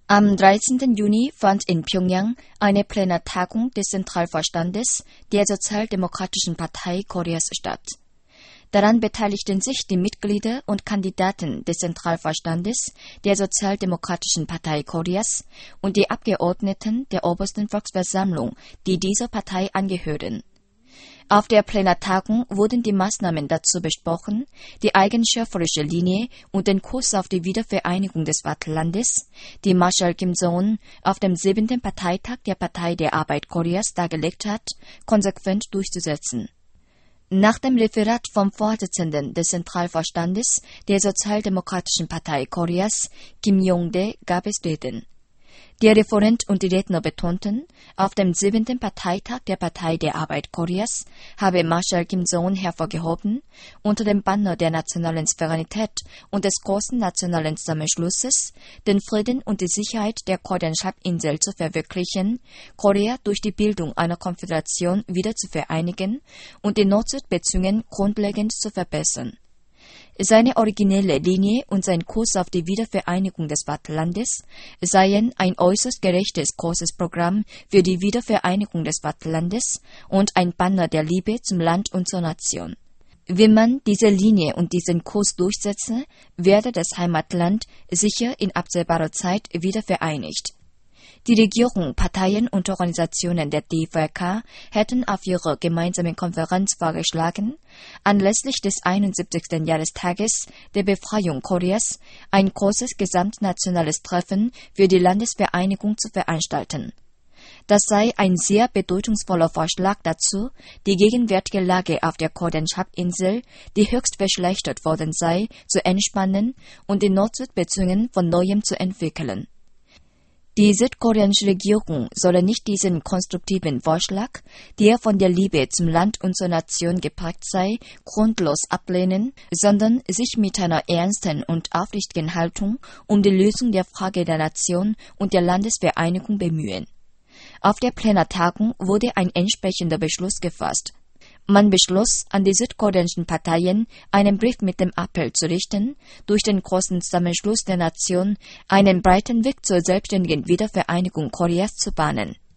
Am 13. Juni fand in Pjöngjang eine Plenartagung des Zentralvorstandes der Sozialdemokratischen Partei Koreas statt. Daran beteiligten sich die Mitglieder und Kandidaten des Zentralvorstandes der Sozialdemokratischen Partei Koreas und die Abgeordneten der obersten Volksversammlung, die dieser Partei angehören. Auf der Plenartagung wurden die Maßnahmen dazu besprochen, die eigenschafferische Linie und den Kurs auf die Wiedervereinigung des Vaterlandes, die Marschall Kim Jong-un auf dem 7. Parteitag der Partei der Arbeit Koreas dargelegt hat, konsequent durchzusetzen. Nach dem Referat vom Vorsitzenden des Zentralvorstandes der Sozialdemokratischen Partei Koreas, Kim Yong-dae, gab es Reden. Der Referent und die Redner betonten, auf dem 7. Parteitag der Partei der Arbeit Koreas habe Marschall Kim Jong-un hervorgehoben, unter dem Banner der nationalen Souveränität und des großen nationalen Zusammenschlusses den Frieden und die Sicherheit der Korean-Halbinsel zu verwirklichen, Korea durch die Bildung einer Konföderation wieder zu vereinigen und die Nord-Süd-Beziehungen grundlegend zu verbessern. Seine originelle Linie und sein Kurs auf die Wiedervereinigung des Vaterlandes seien ein äußerst gerechtes großes Programm für die Wiedervereinigung des Vaterlandes und ein Banner der Liebe zum Land und zur Nation. Wenn man diese Linie und diesen Kurs durchsetze, werde das Heimatland sicher in absehbarer Zeit wieder vereinigt. Die Regierung, Parteien und Organisationen der DVK hätten auf ihrer gemeinsamen Konferenz vorgeschlagen, anlässlich des 71. Jahrestages der Befreiung Koreas ein großes gesamtnationales Treffen für die Landesvereinigung zu veranstalten. Das sei ein sehr bedeutungsvoller Vorschlag dazu, die gegenwärtige Lage auf der Korean-Halbinsel, die höchst verschlechtert worden sei, zu entspannen und die Nord-Süd-Beziehungen von Neuem zu entwickeln. Die südkoreanische Regierung solle nicht diesen konstruktiven Vorschlag, der von der Liebe zum Land und zur Nation geprägt sei, grundlos ablehnen, sondern sich mit einer ernsten und aufrichtigen Haltung um die Lösung der Frage der Nation und der Landesvereinigung bemühen. Auf der Plenartagung wurde ein entsprechender Beschluss gefasst. Man beschloss, an die südkoreanischen Parteien einen Brief mit dem Appell zu richten, durch den großen Zusammenschluss der Nation einen breiten Weg zur selbstständigen Wiedervereinigung Koreas zu bahnen.